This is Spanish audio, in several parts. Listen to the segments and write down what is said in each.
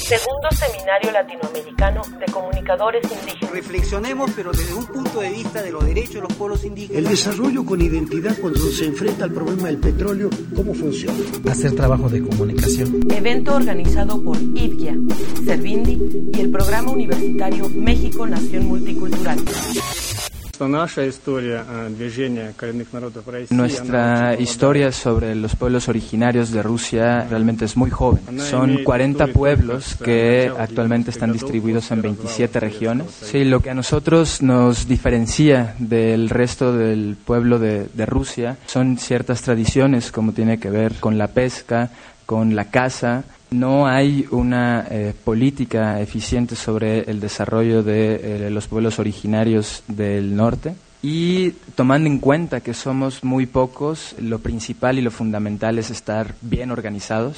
Segundo Seminario Latinoamericano de Comunicadores Indígenas. Reflexionemos, pero desde un punto de vista de los derechos de los pueblos indígenas. El desarrollo con identidad cuando se enfrenta al problema del petróleo, ¿cómo funciona? Hacer trabajo de comunicación. Evento organizado por IDGIA, Servindi y el Programa Universitario México Nación Multicultural. Nuestra historia sobre los pueblos originarios de Rusia realmente es muy joven. Son 40 pueblos que actualmente están distribuidos en 27 regiones. Sí, lo que a nosotros nos diferencia del resto del pueblo de Rusia son ciertas tradiciones, como tiene que ver con la pesca, con la caza. No hay una política eficiente sobre el desarrollo de los pueblos originarios del norte. Y tomando en cuenta que somos muy pocos, lo principal y lo fundamental es estar bien organizados.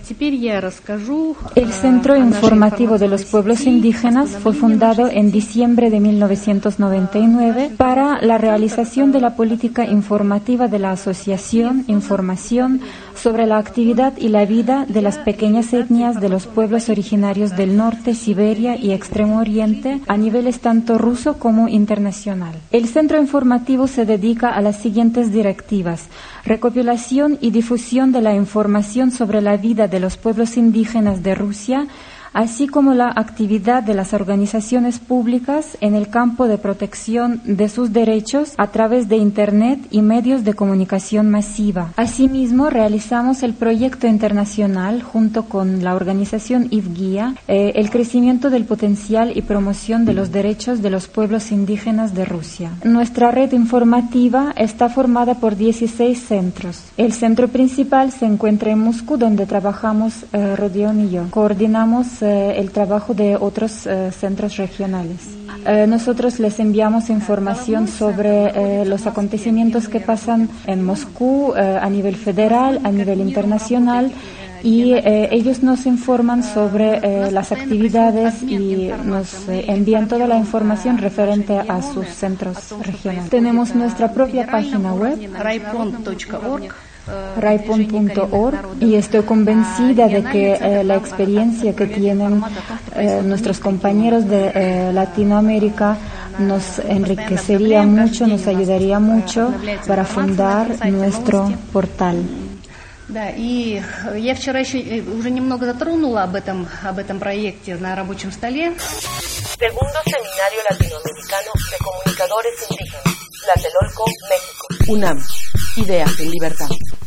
El Centro Informativo de los Pueblos Indígenas fue fundado en diciembre de 1999 para la realización de la política informativa de la Asociación Información sobre la actividad y la vida de las pequeñas etnias de los pueblos originarios del norte, Siberia y Extremo Oriente a niveles tanto ruso como internacional. El Centro Informativo se dedica a las siguientes directivas: recopilación y difusión de la información sobre la vida de los pueblos indígenas de Rusia, así como la actividad de las organizaciones públicas en el campo de protección de sus derechos a través de Internet y medios de comunicación masiva. Asimismo, realizamos el proyecto internacional junto con la organización IDGIA, el crecimiento del potencial y promoción de los derechos de los pueblos indígenas de Rusia. Nuestra red informativa está formada por 16 centros. El centro principal se encuentra en Moscú, donde trabajamos Rodion y yo. Coordinamos el trabajo de otros centros regionales. Nosotros les enviamos información sobre los acontecimientos que pasan en Moscú a nivel federal, a nivel internacional, y ellos nos informan sobre las actividades y nos envían toda la información referente a sus centros regionales. Tenemos nuestra propia página web, Raipon.org, y estoy convencida de que la experiencia que tienen nuestros compañeros de Latinoamérica nos enriquecería mucho, nos ayudaría mucho para fundar nuestro portal. Да, и я вчера еще уже немного затронула об этом проекте на рабочем столе. Segundo Seminario Latinoamericano de Comunicadores Indígenas, Tlatelolco, México. UNAM, ideas en libertad.